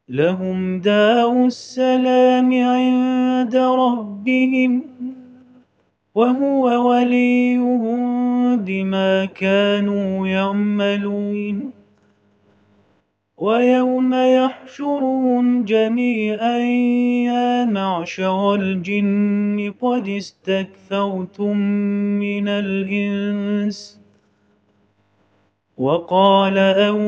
لهم دار السلام عند ربهم وهو وليهم بما كانوا يعملون. ويوم يحشرهم جميعا يا معشر الجن قد استكثرتم من الإنس وقال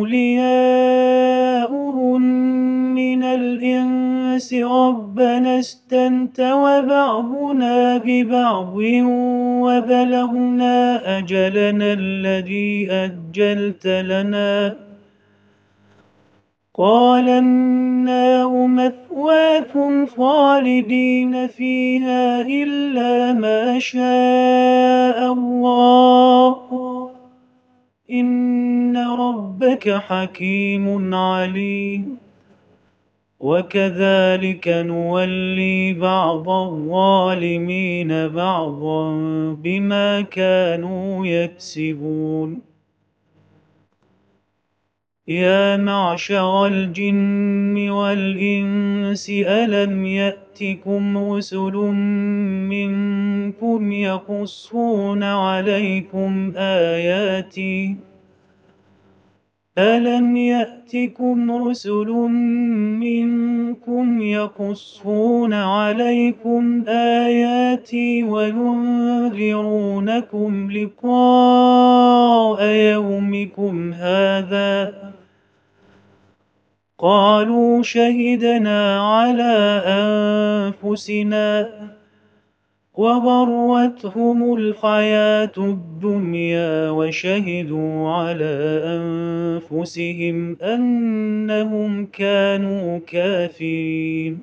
أولياؤهم من الإنس ربنا استمتع بعضنا ببعض وبلغنا أجلنا الذي أجلت لنا قال النار مثواكم خالدين فيها إلا ما شاء الله إن ربك حكيم عليم. وكذلك نولي بعض الظالمين بعضا بما كانوا يكسبون. يا معشر الجن والإنس ألم يأتكم رسل منكم يقصون عليكم آياتي وينذرونكم لقاء يومكم هذا قالوا شهدنا على أنفسنا وغرتهم الحياة الدنيا وشهدوا على أنفسهم أنهم كانوا كافرين.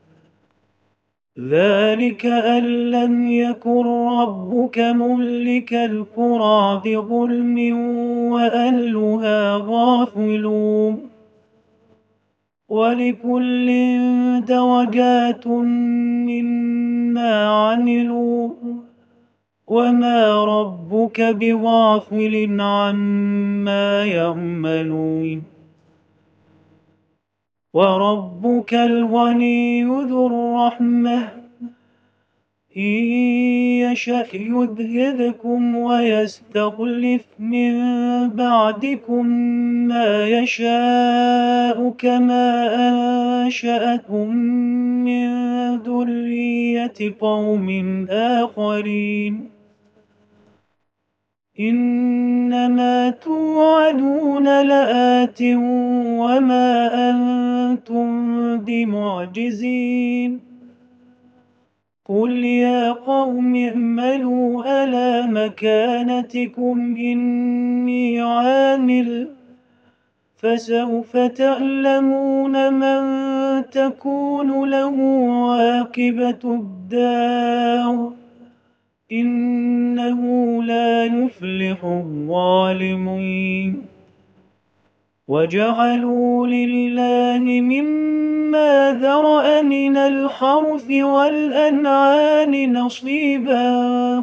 ذلك أن لم يكن ربك مهلك القرى بظلم وأهلها غافلون. ولكل درجات مما عملوا وما ربك بغافل عما يعملون. وربك الغني ذو الرحمة إن يشأ يذهبكم ويستخلف من بعدكم ما يشاء كما أنشأكم من ذرية قوم آخرين. إنما توعدون لآت وما أنتم بمعجزين. قل يا قوم اعملوا على مكانتكم إني عامل فسوف تعلمون من تكون له عاقبة الدار إنه لا يفلح الظالمين. وجعلوا لله مما ذرأ من الحرث والأنعام نصيبا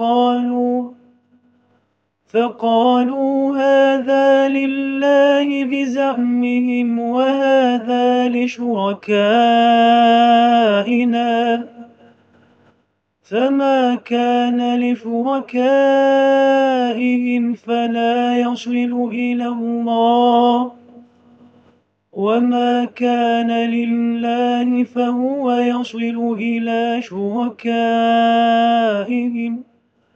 فقالوا هذا لله بزعمهم وهذا لشركائنا فما كان لشركائهم فلا يصل إلى الله وما كان لله فهو يصل إلى شركائهم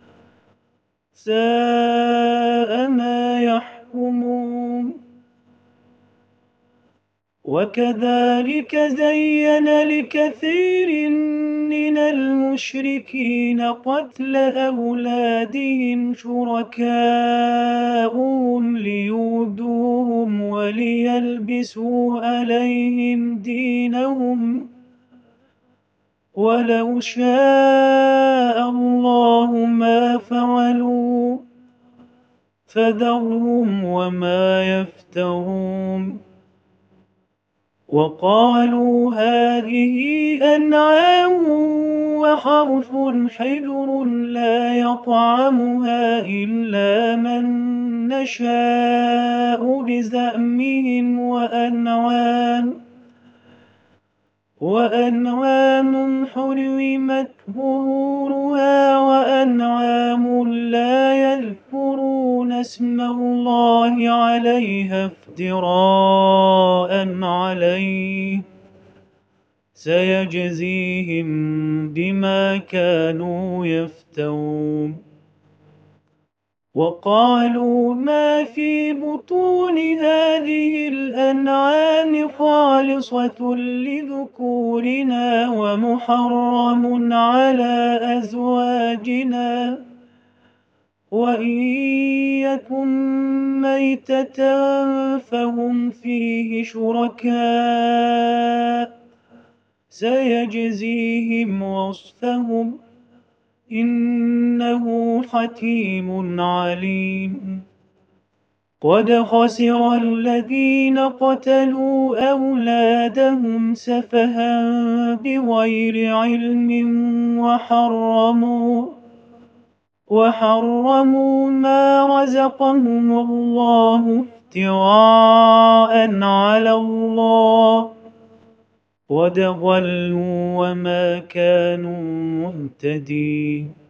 ساء ما يحكمون. وكذلك زين لكثير من المشركين قتل أولادهم شركاؤهم ليردوهم وليلبسوا عليهم دينهم ولو شاء الله ما فعلوا فذرهم وما يفترون. وقالوا هذه أنعام وحرث حجر لا يطعمها إلا من نشاء بزعمهم وأنعام حرمت ظهورها وأنعام لا يذكرون اسم الله عليها افتراء عليه سيجزيهم بما كانوا يفترون. وقالوا ما في بطون هذه الأنعام خالصة لذكورنا ومحرم على أزواجنا وإن يكن ميتة فهم فيه شركاء سيجزيهم وصفهم إنه حكيم عليم. قد خسر الذين قتلوا أولادهم سفها بغير علم وحرموا ما رزقهم الله افتراء على الله قد ضلوا وما كانوا مهتدين.